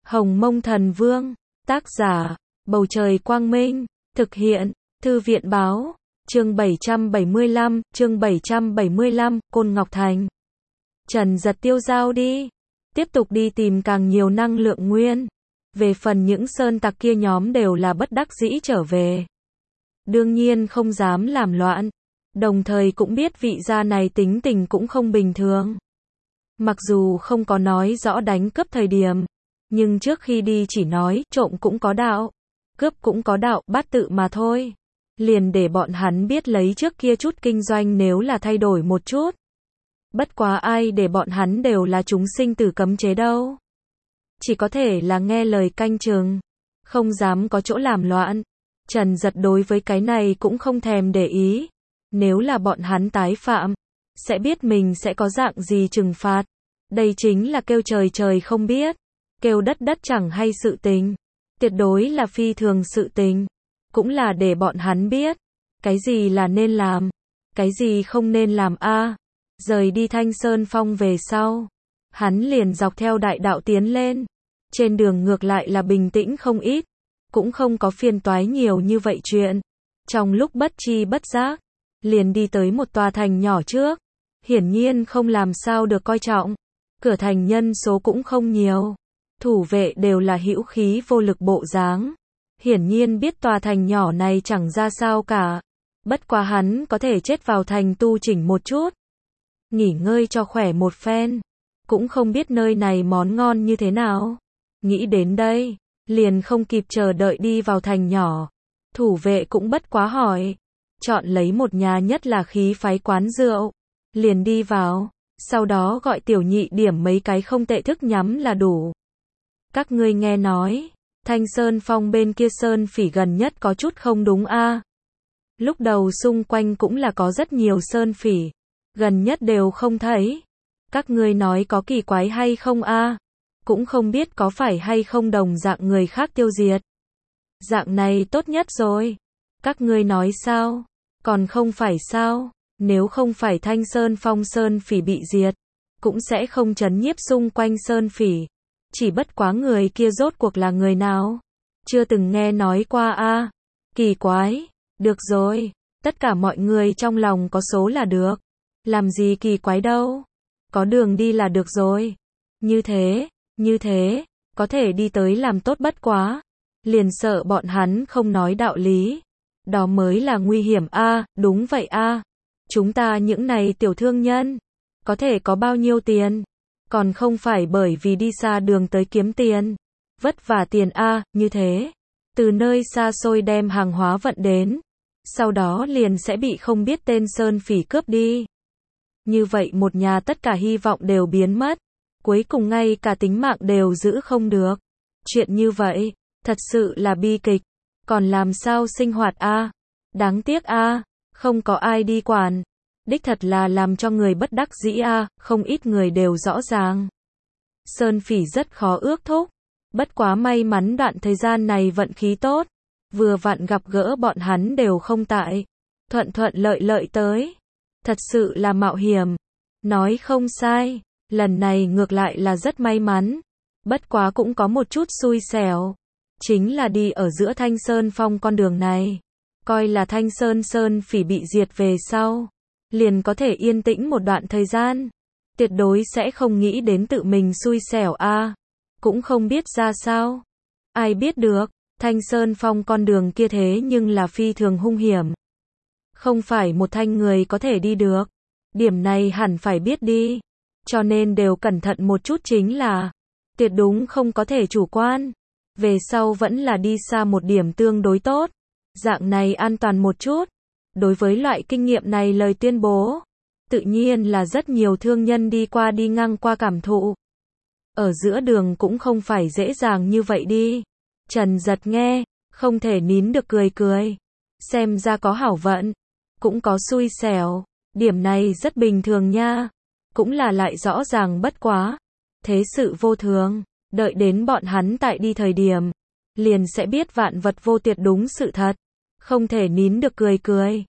Hồng Mông Thần Vương, tác giả, Bầu Trời Quang Minh, thực hiện, Thư viện Báo, chương 775, Côn Ngọc Thành. Trần Giật tiêu dao đi, tiếp tục đi tìm càng nhiều năng lượng nguyên. Về phần những sơn tặc kia nhóm đều là bất đắc dĩ trở về. Đương nhiên không dám làm loạn, đồng thời cũng biết vị gia này tính tình cũng không bình thường. Mặc dù không có nói rõ đánh cướp thời điểm, nhưng trước khi đi chỉ nói trộm cũng có đạo, cướp cũng có đạo, bát tự mà thôi. Liền để bọn hắn biết lấy trước kia chút kinh doanh nếu là thay đổi một chút. Bất quá ai để bọn hắn đều là chúng sinh tử cấm chế đâu. Chỉ có thể là nghe lời canh chừng, không dám có chỗ làm loạn. Trần Giật đối với cái này cũng không thèm để ý. Nếu là bọn hắn tái phạm, sẽ biết mình sẽ có dạng gì trừng phạt. Đây chính là kêu trời trời không biết, kêu đất đất chẳng hay sự tình. Tuyệt đối là phi thường sự tình. Cũng là để bọn hắn biết, cái gì là nên làm, cái gì không nên làm a. Rời đi Thanh Sơn Phong về sau, hắn liền dọc theo đại đạo tiến lên. Trên đường ngược lại là bình tĩnh không ít, cũng không có phiền toái nhiều như vậy chuyện. Trong lúc bất tri bất giác, liền đi tới một tòa thành nhỏ trước. Hiển nhiên không làm sao được coi trọng. Cửa thành nhân số cũng không nhiều, thủ vệ đều là hữu khí vô lực bộ dáng. Hiển nhiên biết tòa thành nhỏ này chẳng ra sao cả. Bất quá hắn có thể chết vào thành tu chỉnh một chút, nghỉ ngơi cho khỏe một phen. Cũng không biết nơi này món ngon như thế nào. Nghĩ đến đây, liền không kịp chờ đợi đi vào thành nhỏ. Thủ vệ cũng bất quá hỏi, chọn lấy một nhà nhất là khí phái quán rượu, liền đi vào. Sau đó gọi tiểu nhị điểm mấy cái không tệ thức nhắm là đủ. Các ngươi nghe nói, Thanh Sơn Phong bên kia sơn phỉ gần nhất có chút không đúng a. Lúc đầu xung quanh cũng là có rất nhiều sơn phỉ, gần nhất đều không thấy. Các ngươi nói có kỳ quái hay không a? Cũng không biết có phải hay không đồng dạng người khác tiêu diệt. Dạng này tốt nhất rồi. Các ngươi nói sao? Còn không phải sao? Nếu không phải Thanh Sơn Phong sơn phỉ bị diệt, cũng sẽ không trấn nhiếp xung quanh sơn phỉ. Chỉ bất quá người kia rốt cuộc là người nào? Chưa từng nghe nói qua a. Kỳ quái. Được rồi, tất cả mọi người trong lòng có số là được. Làm gì kỳ quái đâu? Có đường đi là được rồi. Như thế, có thể đi tới làm tốt bất quá. Liền sợ bọn hắn không nói đạo lý. Đó mới là nguy hiểm a. Đúng vậy a. Chúng ta những này tiểu thương nhân, có thể có bao nhiêu tiền? Còn không phải bởi vì đi xa đường tới kiếm tiền. Vất vả tiền a. Như thế, từ nơi xa xôi đem hàng hóa vận đến, sau đó liền sẽ bị không biết tên sơn phỉ cướp đi. Như vậy một nhà tất cả hy vọng đều biến mất, cuối cùng ngay cả tính mạng đều giữ không được. Chuyện như vậy, thật sự là bi kịch. Còn làm sao sinh hoạt a? Đáng tiếc a, không có ai đi quản. Đích thật là làm cho người bất đắc dĩ a, không ít người đều rõ ràng. Sơn phỉ rất khó ước thúc. Bất quá may mắn đoạn thời gian này vận khí tốt, vừa vặn gặp gỡ bọn hắn đều không tại, thuận thuận lợi lợi tới. Thật sự là mạo hiểm. Nói không sai, lần này ngược lại là rất may mắn. Bất quá cũng có một chút xui xẻo. Chính là đi ở giữa Thanh Sơn Phong con đường này. Coi là Thanh Sơn phỉ bị diệt về sau, liền có thể yên tĩnh một đoạn thời gian. Tuyệt đối sẽ không nghĩ đến tự mình xui xẻo a. Cũng không biết ra sao. Ai biết được, Thanh Sơn Phong con đường kia thế nhưng là phi thường hung hiểm. Không phải một thanh người có thể đi được. Điểm này hẳn phải biết đi. Cho nên đều cẩn thận một chút chính là. Tuyệt đúng không có thể chủ quan. Về sau vẫn là đi xa một điểm tương đối tốt. Dạng này an toàn một chút. Đối với loại kinh nghiệm này lời tuyên bố, tự nhiên là rất nhiều thương nhân đi qua đi ngang qua cảm thụ. Ở giữa đường cũng không phải dễ dàng như vậy đi. Trần Giật nghe, không thể nín được cười. Xem ra có hảo vận, cũng có xui xẻo. Điểm này rất bình thường nha. Cũng là lại rõ ràng bất quá. Thế sự vô thường, đợi đến bọn hắn tại đi thời điểm, liền sẽ biết vạn vật vô tuyệt đúng sự thật. Không thể nín được cười.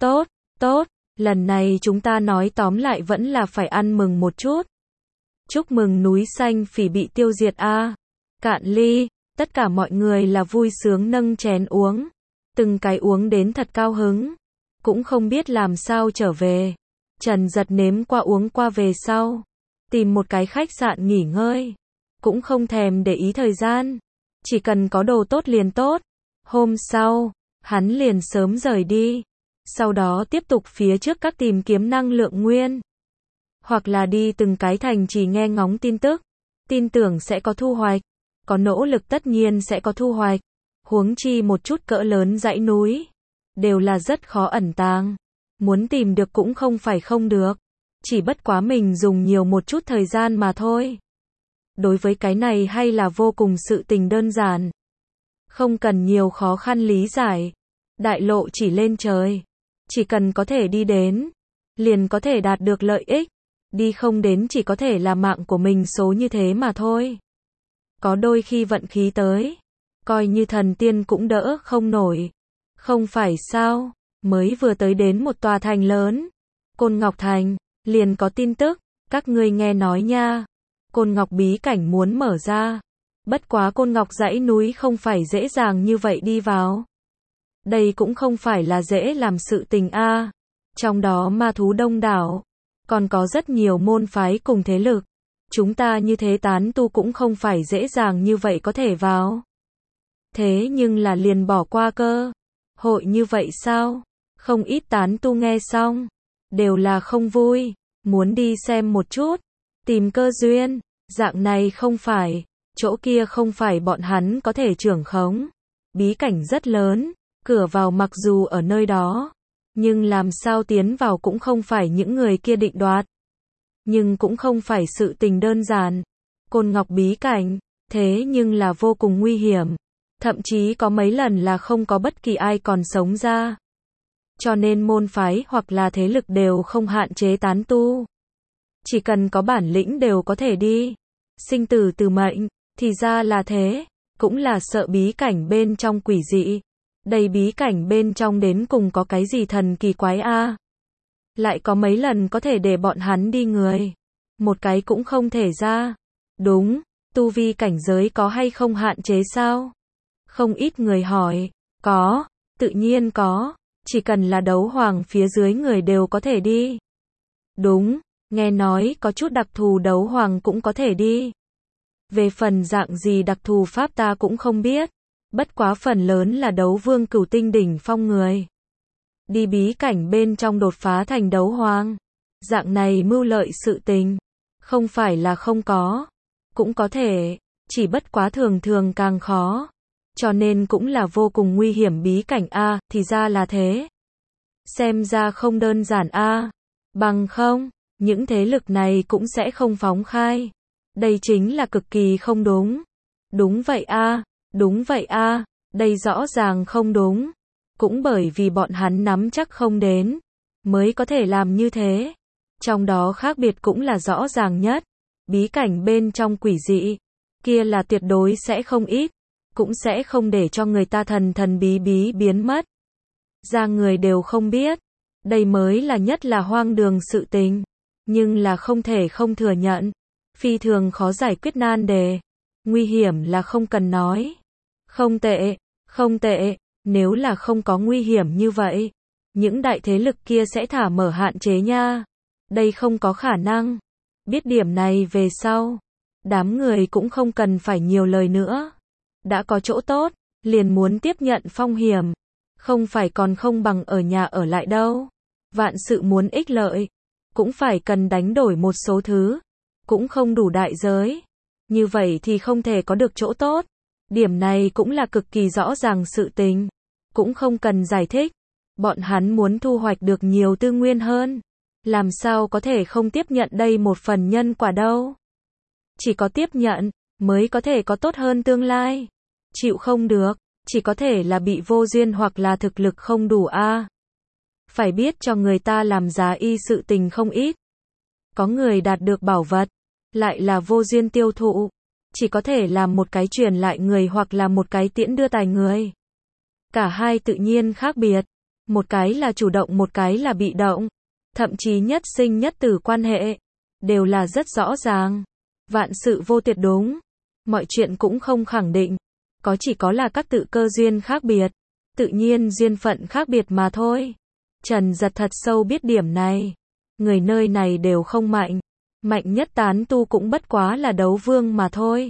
Tốt, lần này chúng ta nói tóm lại vẫn là phải ăn mừng một chút. Chúc mừng núi xanh phỉ bị tiêu diệt a. Cạn ly, tất cả mọi người là vui sướng nâng chén uống. Từng cái uống đến thật cao hứng. Cũng không biết làm sao trở về. Trần Giật nếm qua uống qua về sau. Tìm một cái khách sạn nghỉ ngơi. Cũng không thèm để ý thời gian. Chỉ cần có đồ tốt liền tốt. Hôm sau, hắn liền sớm rời đi. Sau đó tiếp tục phía trước các tìm kiếm năng lượng nguyên. Hoặc là đi từng cái thành trì nghe ngóng tin tức. Tin tưởng sẽ có thu hoạch. Có nỗ lực tất nhiên sẽ có thu hoạch. Huống chi một chút cỡ lớn dãy núi. Đều là rất khó ẩn tàng. Muốn tìm được cũng không phải không được. Chỉ bất quá mình dùng nhiều một chút thời gian mà thôi. Đối với cái này hay là vô cùng sự tình đơn giản. Không cần nhiều khó khăn lý giải. Đại lộ chỉ lên trời. Chỉ cần có thể đi đến. Liền có thể đạt được lợi ích. Đi không đến chỉ có thể là mạng của mình số như thế mà thôi. Có đôi khi vận khí tới. Coi như thần tiên cũng đỡ không nổi. Không phải sao. Mới vừa tới đến một tòa thành lớn. Côn Ngọc Thành. Liền có tin tức. Các ngươi nghe nói nha. Côn Ngọc bí cảnh muốn mở ra. Bất quá Côn Ngọc dãy núi không phải dễ dàng như vậy đi vào. Đây cũng không phải là dễ làm sự tình a. Trong đó ma thú đông đảo. Còn có rất nhiều môn phái cùng thế lực. Chúng ta như thế tán tu cũng không phải dễ dàng như vậy có thể vào. Thế nhưng là liền bỏ qua cơ. Hội như vậy sao? Không ít tán tu nghe xong. Đều là không vui. Muốn đi xem một chút. Tìm cơ duyên. Dạng này không phải. Chỗ kia không phải bọn hắn có thể trưởng khống. Bí cảnh rất lớn. Cửa vào mặc dù ở nơi đó. Nhưng làm sao tiến vào cũng không phải những người kia định đoạt. Nhưng cũng không phải sự tình đơn giản. Côn Ngọc bí cảnh. Thế nhưng là vô cùng nguy hiểm. Thậm chí có mấy lần là không có bất kỳ ai còn sống ra. Cho nên môn phái hoặc là thế lực đều không hạn chế tán tu. Chỉ cần có bản lĩnh đều có thể đi. Sinh tử từ mệnh. Thì ra là thế. Cũng là sợ bí cảnh bên trong quỷ dị. Đây bí cảnh bên trong đến cùng có cái gì thần kỳ quái a? Lại có mấy lần có thể để bọn hắn đi người. Một cái cũng không thể ra. Đúng, tu vi cảnh giới có hay không hạn chế sao? Không ít người hỏi. Có, tự nhiên có. Chỉ cần là đấu hoàng phía dưới người đều có thể đi. Đúng, nghe nói có chút đặc thù đấu hoàng cũng có thể đi. Về phần dạng gì đặc thù pháp ta cũng không biết. Bất quá phần lớn là đấu vương cửu tinh đỉnh phong người. Đi bí cảnh bên trong đột phá thành đấu hoàng. Dạng này mưu lợi sự tình. Không phải là không có. Cũng có thể. Chỉ bất quá thường thường càng khó. Cho nên cũng là vô cùng nguy hiểm bí cảnh a, thì ra là thế. Xem ra không đơn giản a. Bằng không, những thế lực này cũng sẽ không phóng khai. Đây chính là cực kỳ không đúng. Đúng vậy a. Đúng vậy a, đây rõ ràng không đúng. Cũng bởi vì bọn hắn nắm chắc không đến, mới có thể làm như thế. Trong đó khác biệt cũng là rõ ràng nhất. Bí cảnh bên trong quỷ dị, kia là tuyệt đối sẽ không ít, cũng sẽ không để cho người ta thần thần bí bí biến mất. Ra người đều không biết. Đây mới là nhất là hoang đường sự tình. Nhưng là không thể không thừa nhận. Phi thường khó giải quyết nan đề. Nguy hiểm là không cần nói. Không tệ, không tệ, nếu là không có nguy hiểm như vậy, những đại thế lực kia sẽ thả mở hạn chế nha. Đây không có khả năng. Biết điểm này về sau, đám người cũng không cần phải nhiều lời nữa. Đã có chỗ tốt, liền muốn tiếp nhận phong hiểm. Không phải còn không bằng ở nhà ở lại đâu. Vạn sự muốn ích lợi, cũng phải cần đánh đổi một số thứ. Cũng không đủ đại giới. Như vậy thì không thể có được chỗ tốt. Điểm này cũng là cực kỳ rõ ràng sự tình. Cũng không cần giải thích. Bọn hắn muốn thu hoạch được nhiều tư nguyên hơn. Làm sao có thể không tiếp nhận đây một phần nhân quả đâu. Chỉ có tiếp nhận, mới có thể có tốt hơn tương lai. Chịu không được, chỉ có thể là bị vô duyên hoặc là thực lực không đủ a. Phải biết cho người ta làm giá y sự tình không ít. Có người đạt được bảo vật, lại là vô duyên tiêu thụ. Chỉ có thể làm một cái truyền lại người hoặc là một cái tiễn đưa tài người. Cả hai tự nhiên khác biệt. Một cái là chủ động, một cái là bị động. Thậm chí nhất sinh nhất tử quan hệ. Đều là rất rõ ràng. Vạn sự vô tuyệt đúng. Mọi chuyện cũng không khẳng định, chỉ có là các tự cơ duyên khác biệt, tự nhiên duyên phận khác biệt mà thôi. Trần Giật thật sâu biết điểm này. Người nơi này đều không mạnh. Mạnh nhất tán tu cũng bất quá là đấu vương mà thôi.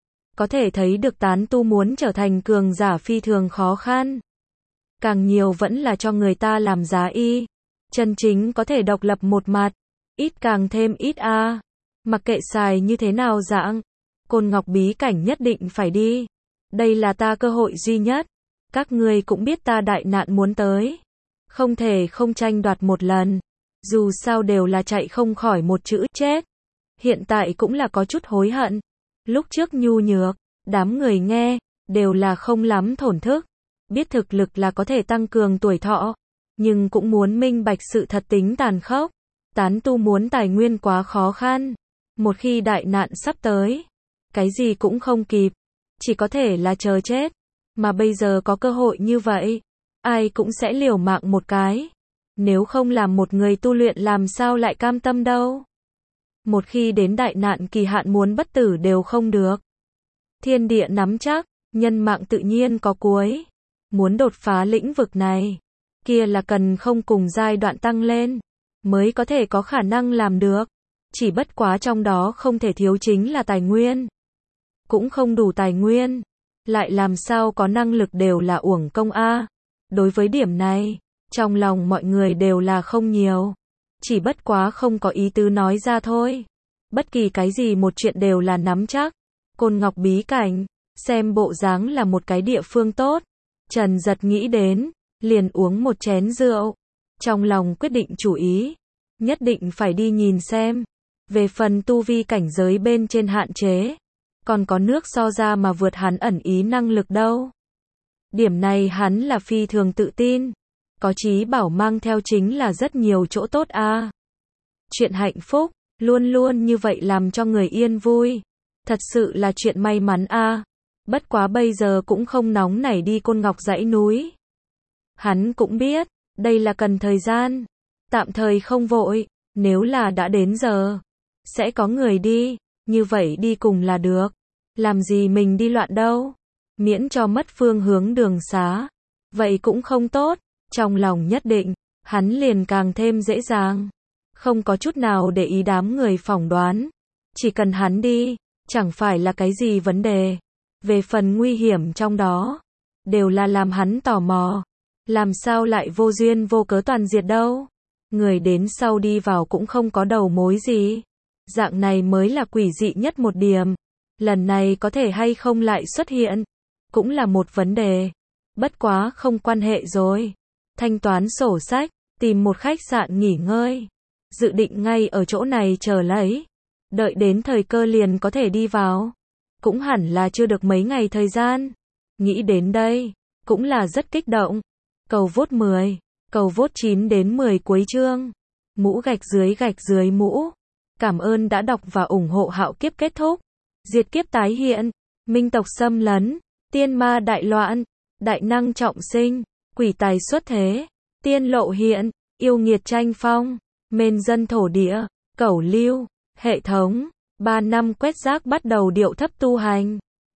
Có thể thấy được tán tu muốn trở thành cường giả phi thường khó khăn. Càng nhiều vẫn là cho người ta làm giá y. Chân chính có thể độc lập một mặt. Ít càng thêm ít a. Mặc kệ xài như thế nào dạng. Côn Ngọc bí cảnh nhất định phải đi. Đây là ta cơ hội duy nhất. Các ngươi cũng biết ta đại nạn muốn tới. Không thể không tranh đoạt một lần. Dù sao đều là chạy không khỏi một chữ chết. Hiện tại cũng là có chút hối hận. Lúc trước nhu nhược, đám người nghe, đều là không lắm thổn thức. Biết thực lực là có thể tăng cường tuổi thọ. Nhưng cũng muốn minh bạch sự thật tính tàn khốc. Tán tu muốn tài nguyên quá khó khăn. Một khi đại nạn sắp tới, cái gì cũng không kịp. Chỉ có thể là chờ chết. Mà bây giờ có cơ hội như vậy, ai cũng sẽ liều mạng một cái. Nếu không làm một người tu luyện làm sao lại cam tâm đâu. Một khi đến đại nạn kỳ hạn muốn bất tử đều không được. Thiên địa nắm chắc, nhân mạng tự nhiên có cuối. Muốn đột phá lĩnh vực này, kia là cần không cùng giai đoạn tăng lên, mới có thể có khả năng làm được. Chỉ bất quá trong đó không thể thiếu chính là tài nguyên. Cũng không đủ tài nguyên, lại làm sao có năng lực đều là uổng công a. Đối với điểm này, trong lòng mọi người đều là không nhiều. Chỉ bất quá không có ý tứ nói ra thôi. Bất kỳ cái gì một chuyện đều là nắm chắc. Côn Ngọc bí cảnh, xem bộ dáng là một cái địa phương tốt. Trần Giật nghĩ đến, liền uống một chén rượu. Trong lòng quyết định chủ ý, nhất định phải đi nhìn xem. Về phần tu vi cảnh giới bên trên hạn chế, còn có nước so ra mà vượt hắn ẩn ý năng lực đâu. Điểm này hắn là phi thường tự tin. Có Chí Bảo mang theo chính là rất nhiều chỗ tốt a. Chuyện hạnh phúc, luôn luôn như vậy làm cho người yên vui. Thật sự là chuyện may mắn a. Bất quá bây giờ cũng không nóng nảy đi Côn Ngọc dãy núi. Hắn cũng biết, đây là cần thời gian. Tạm thời không vội, nếu là đã đến giờ, sẽ có người đi, như vậy đi cùng là được. Làm gì mình đi loạn đâu, miễn cho mất phương hướng đường xá. Vậy cũng không tốt, trong lòng nhất định, hắn liền càng thêm dễ dàng. Không có chút nào để ý đám người phỏng đoán. Chỉ cần hắn đi, chẳng phải là cái gì vấn đề. Về phần nguy hiểm trong đó, đều là làm hắn tò mò. Làm sao lại vô duyên vô cớ toàn diệt đâu. Người đến sau đi vào cũng không có đầu mối gì. Dạng này mới là quỷ dị nhất một điểm. Lần này có thể hay không lại xuất hiện, cũng là một vấn đề. Bất quá không quan hệ rồi. Thanh toán sổ sách, tìm một khách sạn nghỉ ngơi. Dự định ngay ở chỗ này chờ lấy. Đợi đến thời cơ liền có thể đi vào. Cũng hẳn là chưa được mấy ngày thời gian. Nghĩ đến đây, cũng là rất kích động. Cầu vote 10, cầu vote 9 đến 10 cuối chương. Mũ gạch dưới mũ. Cảm ơn đã đọc và ủng hộ Hạo Kiếp kết thúc. Diệt kiếp tái hiện, minh tộc xâm lấn, tiên ma đại loạn, đại năng trọng sinh, quỷ tài xuất thế, tiên lộ hiện, yêu nghiệt tranh phong, mên dân thổ địa, cẩu lưu, hệ thống, 3 năm quét rác bắt đầu điệu thấp tu hành.